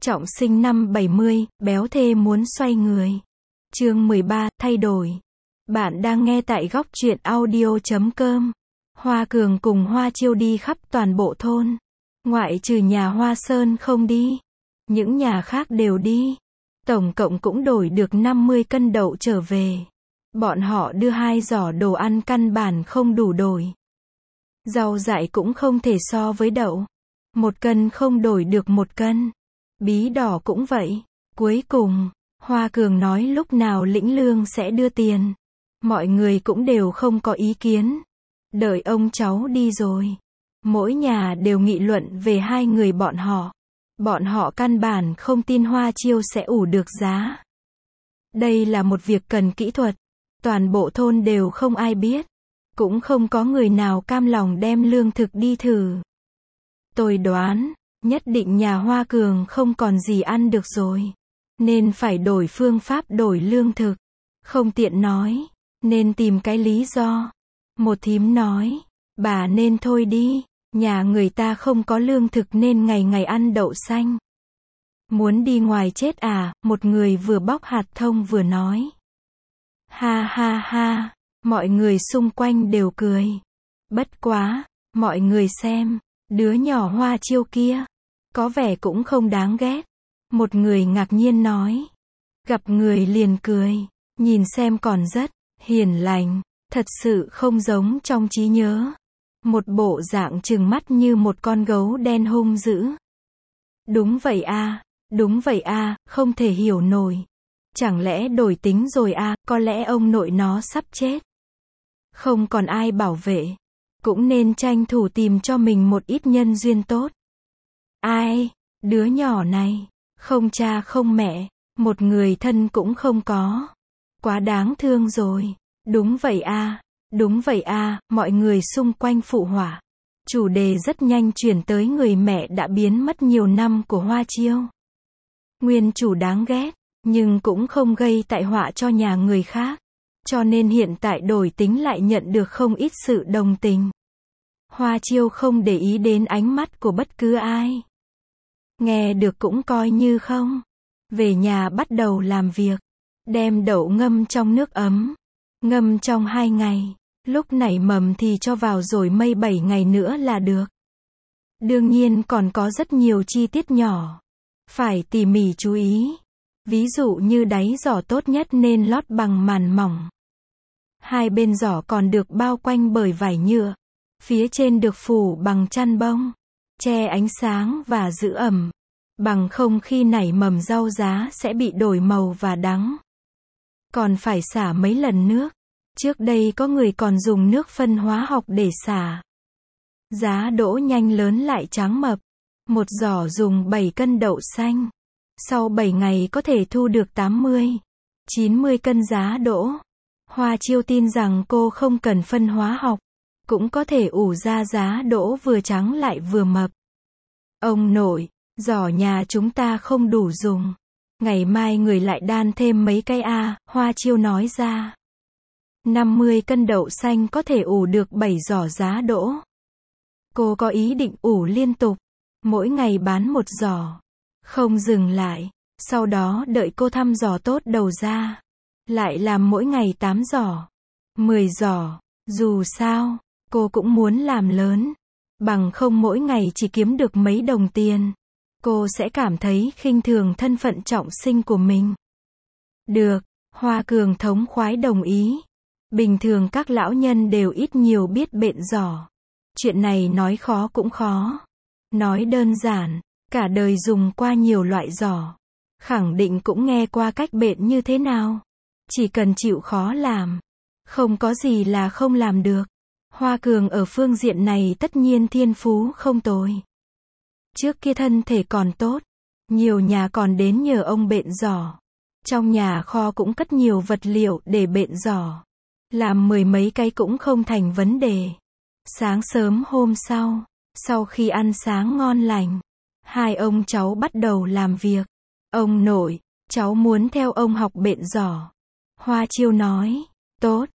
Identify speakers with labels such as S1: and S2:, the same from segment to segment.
S1: Trọng sinh năm 70, béo thê muốn xoay người. Chương 13, thay đổi. Bạn đang nghe tại góc truyện audio.com. Hoa Cường cùng Hoa Chiêu đi khắp toàn bộ thôn. Ngoại trừ nhà Hoa Sơn không đi. Những nhà khác đều đi. Tổng cộng cũng đổi được 50 cân đậu trở về. Bọn họ đưa 2 giỏ đồ ăn căn bản không đủ đổi. Rau dại cũng không thể so với đậu. 1 cân không đổi được 1 cân. Bí đỏ cũng vậy. Cuối cùng, Hoa Cường nói lúc nào lĩnh lương sẽ đưa tiền. Mọi người cũng đều không có ý kiến. Đợi ông cháu đi rồi. Mỗi nhà đều nghị luận về 2 người bọn họ. Bọn họ căn bản không tin Hoa Chiêu sẽ ủ được giá. Đây là một việc cần kỹ thuật. Toàn bộ thôn đều không ai biết. Cũng không có người nào cam lòng đem lương thực đi thử. Tôi đoán, nhất định nhà Hoa Cường không còn gì ăn được rồi. Nên phải đổi phương pháp đổi lương thực. Không tiện nói, nên tìm cái lý do. Một thím nói, bà nên thôi đi, nhà người ta không có lương thực nên ngày ngày ăn đậu xanh. Muốn đi ngoài chết à, một người vừa bóc hạt thông vừa nói. Ha ha ha, mọi người xung quanh đều cười. Bất quá, mọi người xem, đứa nhỏ Hoa Chiêu kia, có vẻ cũng không đáng ghét. Một người ngạc nhiên nói. Gặp người liền cười, nhìn xem còn rất hiền lành, thật sự không giống trong trí nhớ. Một bộ dạng trừng mắt như một con gấu đen hung dữ. Đúng vậy a, không thể hiểu nổi. Chẳng lẽ đổi tính rồi a, có lẽ ông nội nó sắp chết. Không còn ai bảo vệ, cũng nên tranh thủ tìm cho mình một ít nhân duyên tốt. Ai, đứa nhỏ này, không cha không mẹ, một người thân cũng không có. Quá đáng thương rồi. Đúng vậy a, mọi người xung quanh phụ họa. Chủ đề rất nhanh chuyển tới người mẹ đã biến mất nhiều năm của Hoa Chiêu. Nguyên chủ đáng ghét, nhưng cũng không gây tai họa cho nhà người khác. Cho nên hiện tại đổi tính lại nhận được không ít sự đồng tình. Hoa Chiêu không để ý đến ánh mắt của bất cứ ai. Nghe được cũng coi như không. Về nhà bắt đầu làm việc. Đem đậu ngâm trong nước ấm. Ngâm trong 2 ngày. Lúc nảy mầm thì cho vào rồi mây 7 ngày nữa là được. Đương nhiên còn có rất nhiều chi tiết nhỏ. Phải tỉ mỉ chú ý. Ví dụ như đáy giỏ tốt nhất nên lót bằng màn mỏng. 2 bên giỏ còn được bao quanh bởi vải nhựa. Phía trên được phủ bằng chăn bông. Che ánh sáng và giữ ẩm. Bằng không khi nảy mầm rau giá sẽ bị đổi màu và đắng. Còn phải xả mấy lần nước. Trước đây có người còn dùng nước phân hóa học để xả. Giá đỗ nhanh lớn lại trắng mập. Một giỏ dùng 7 cân đậu xanh. Sau 7 ngày có thể thu được 80, 90 cân giá đỗ. Hoa Chiêu tin rằng cô không cần phân hóa học. Cũng có thể ủ ra giá đỗ vừa trắng lại vừa mập. Ông nội, giỏ nhà chúng ta không đủ dùng. Ngày mai người lại đan thêm mấy cây a, Hoa Chiêu nói ra. 50 cân đậu xanh có thể ủ được 7 giỏ giá đỗ. Cô có ý định ủ liên tục. Mỗi ngày bán 1 giỏ. Không dừng lại. Sau đó đợi cô thăm giỏ tốt đầu ra. Lại làm mỗi ngày 8 giỏ. 10 giỏ. Dù sao, cô cũng muốn làm lớn. Bằng không mỗi ngày chỉ kiếm được mấy đồng tiền. Cô sẽ cảm thấy khinh thường thân phận trọng sinh của mình. Được, Hoa Cường thống khoái đồng ý. Bình thường các lão nhân đều ít nhiều biết bện giỏ. Chuyện này nói khó cũng khó. Nói đơn giản, cả đời dùng qua nhiều loại giỏ. Khẳng định cũng nghe qua cách bện như thế nào. Chỉ cần chịu khó làm. Không có gì là không làm được. Hoa Cường ở phương diện này tất nhiên thiên phú không tồi. Trước kia thân thể còn tốt. Nhiều nhà còn đến nhờ ông bện giỏ. Trong nhà kho cũng cất nhiều vật liệu để bện giỏ. Làm 10 mấy cái cũng không thành vấn đề. Sáng sớm hôm sau khi ăn sáng ngon lành, 2 ông cháu bắt đầu làm việc. Ông nội, cháu muốn theo ông học bện giỏ. Hoa Chiêu nói, tốt.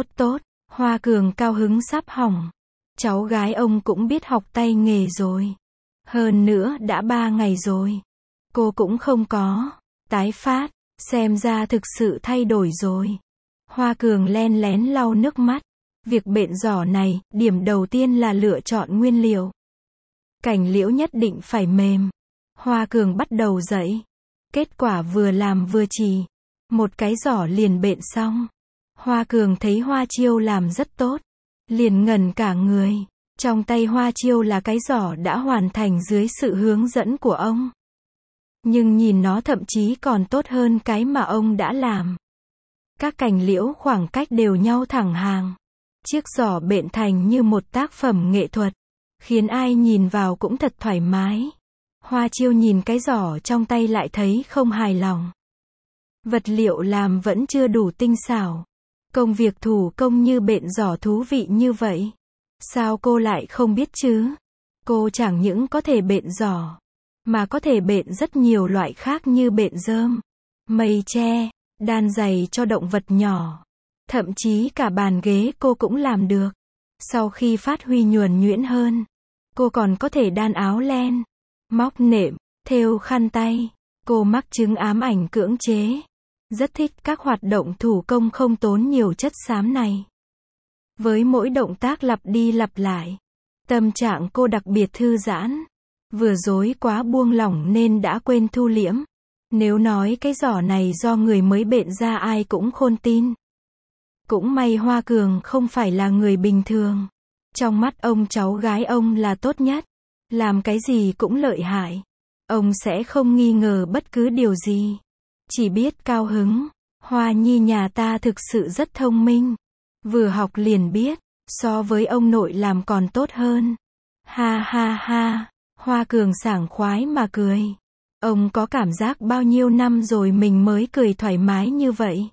S1: Hoa Cường cao hứng sắp hỏng. Cháu gái ông cũng biết học tay nghề rồi. Hơn nữa đã 3 ngày rồi. Cô cũng không có tái phát, xem ra thực sự thay đổi rồi. Hoa Cường len lén lau nước mắt. Việc bện giỏ này, điểm đầu tiên là lựa chọn nguyên liệu. Cành liễu nhất định phải mềm. Hoa Cường bắt đầu dẫy. Kết quả vừa làm vừa chỉ. Một cái giỏ liền bện xong. Hoa Cường thấy Hoa Chiêu làm rất tốt. Liền ngẩn cả người. Trong tay Hoa Chiêu là cái giỏ đã hoàn thành dưới sự hướng dẫn của ông. Nhưng nhìn nó thậm chí còn tốt hơn cái mà ông đã làm. Các cành liễu khoảng cách đều nhau thẳng hàng. Chiếc giỏ bện thành như một tác phẩm nghệ thuật. Khiến ai nhìn vào cũng thật thoải mái. Hoa Chiêu nhìn cái giỏ trong tay lại thấy không hài lòng. Vật liệu làm vẫn chưa đủ tinh xảo. Công việc thủ công như bện giỏ thú vị như vậy. Sao cô lại không biết chứ? Cô chẳng những có thể bện giỏ, mà có thể bện rất nhiều loại khác như bện rơm, mây tre, đan giày cho động vật nhỏ. Thậm chí cả bàn ghế cô cũng làm được. Sau khi phát huy nhuần nhuyễn hơn, cô còn có thể đan áo len, móc nệm, thêu khăn tay. Cô mắc chứng ám ảnh cưỡng chế. Rất thích các hoạt động thủ công không tốn nhiều chất xám này. Với mỗi động tác lặp đi lặp lại, tâm trạng cô đặc biệt thư giãn. Vừa rồi quá buông lỏng nên đã quên thu liễm. Nếu nói cái giỏ này do người mới bện ra ai cũng khôn tin. Cũng may Hoa Cường không phải là người bình thường. Trong mắt ông cháu gái ông là tốt nhất. Làm cái gì cũng lợi hại. Ông sẽ không nghi ngờ bất cứ điều gì. Chỉ biết cao hứng. Hoa Nhi nhà ta thực sự rất thông minh. Vừa học liền biết. So với ông nội làm còn tốt hơn. Ha ha ha. Hoa Cường sảng khoái mà cười. Ông có cảm giác bao nhiêu năm rồi mình mới cười thoải mái như vậy.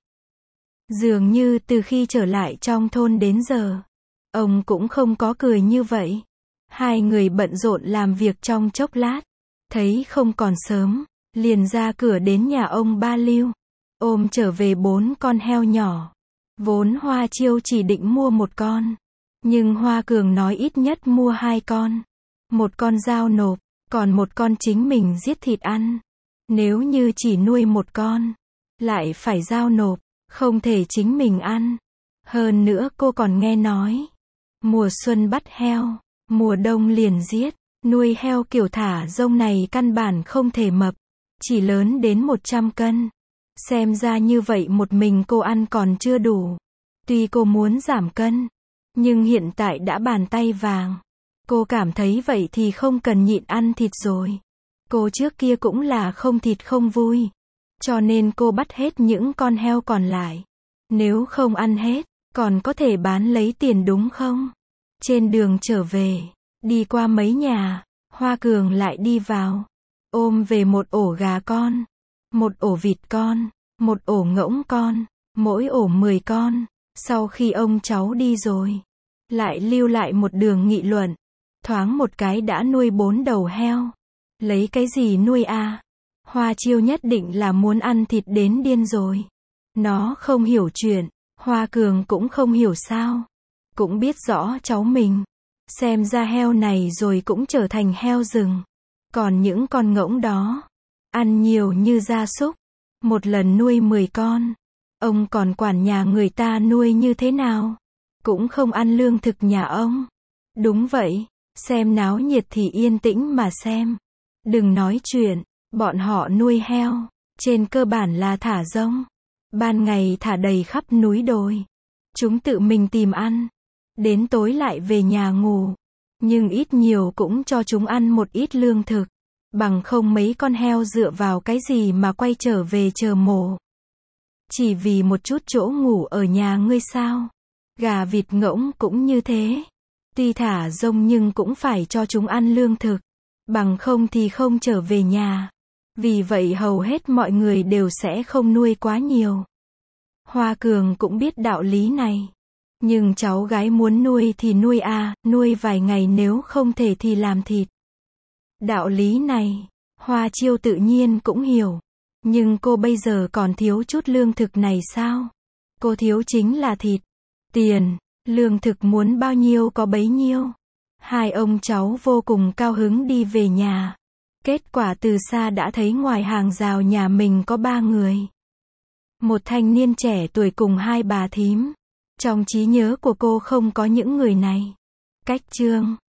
S1: Dường như từ khi trở lại trong thôn đến giờ, ông cũng không có cười như vậy. Hai người bận rộn làm việc trong chốc lát. Thấy không còn sớm, liền ra cửa đến nhà ông Ba Lưu. Ôm trở về 4 con heo nhỏ. Vốn Hoa Chiêu chỉ định mua 1 con. Nhưng Hoa Cường nói ít nhất mua 2 con. 1 con giao nộp, còn 1 con chính mình giết thịt ăn. Nếu như chỉ nuôi 1 con, lại phải giao nộp, không thể chính mình ăn. Hơn nữa cô còn nghe nói, mùa xuân bắt heo, mùa đông liền giết. Nuôi heo kiểu thả rông này căn bản không thể mập, chỉ lớn đến 100 cân. Xem ra như vậy một mình cô ăn còn chưa đủ. Tuy cô muốn giảm cân, nhưng hiện tại đã bàn tay vàng. Cô cảm thấy vậy thì không cần nhịn ăn thịt rồi. Cô trước kia cũng là không thịt không vui. Cho nên cô bắt hết những con heo còn lại. Nếu không ăn hết, còn có thể bán lấy tiền đúng không? Trên đường trở về, đi qua mấy nhà, Hoa Cường lại đi vào. Ôm về 1 ổ gà con, 1 ổ vịt con, 1 ổ ngỗng con, mỗi ổ 10 con. Sau khi ông cháu đi rồi, lại lưu lại một đường nghị luận. Thoáng một cái đã nuôi 4 đầu heo. Lấy cái gì nuôi à? Hoa Chiêu nhất định là muốn ăn thịt đến điên rồi. Nó không hiểu chuyện. Hoa Cường cũng không hiểu sao. Cũng biết rõ cháu mình. Xem ra heo này rồi cũng trở thành heo rừng. Còn những con ngỗng đó, ăn nhiều như gia súc. Một lần nuôi 10 con. Ông còn quản nhà người ta nuôi như thế nào? Cũng không ăn lương thực nhà ông. Đúng vậy. Xem náo nhiệt thì yên tĩnh mà xem. Đừng nói chuyện. Bọn họ nuôi heo, trên cơ bản là thả rông. Ban ngày thả đầy khắp núi đồi. Chúng tự mình tìm ăn. Đến tối lại về nhà ngủ. Nhưng ít nhiều cũng cho chúng ăn một ít lương thực. Bằng không mấy con heo dựa vào cái gì mà quay trở về chờ mổ. Chỉ vì một chút chỗ ngủ ở nhà ngươi sao? Gà vịt ngỗng cũng như thế. Tuy thả rông nhưng cũng phải cho chúng ăn lương thực. Bằng không thì không trở về nhà. Vì vậy hầu hết mọi người đều sẽ không nuôi quá nhiều. Hoa Cường cũng biết đạo lý này. Nhưng cháu gái muốn nuôi thì nuôi à, nuôi vài ngày nếu không thể thì làm thịt. Đạo lý này, Hoa Chiêu tự nhiên cũng hiểu. Nhưng cô bây giờ còn thiếu chút lương thực này sao? Cô thiếu chính là thịt. Tiền, lương thực muốn bao nhiêu có bấy nhiêu. Hai ông cháu vô cùng cao hứng đi về nhà. Kết quả từ xa đã thấy ngoài hàng rào nhà mình có 3 người. Một thanh niên trẻ tuổi cùng 2 bà thím. Trong trí nhớ của cô không có những người này. Cách chương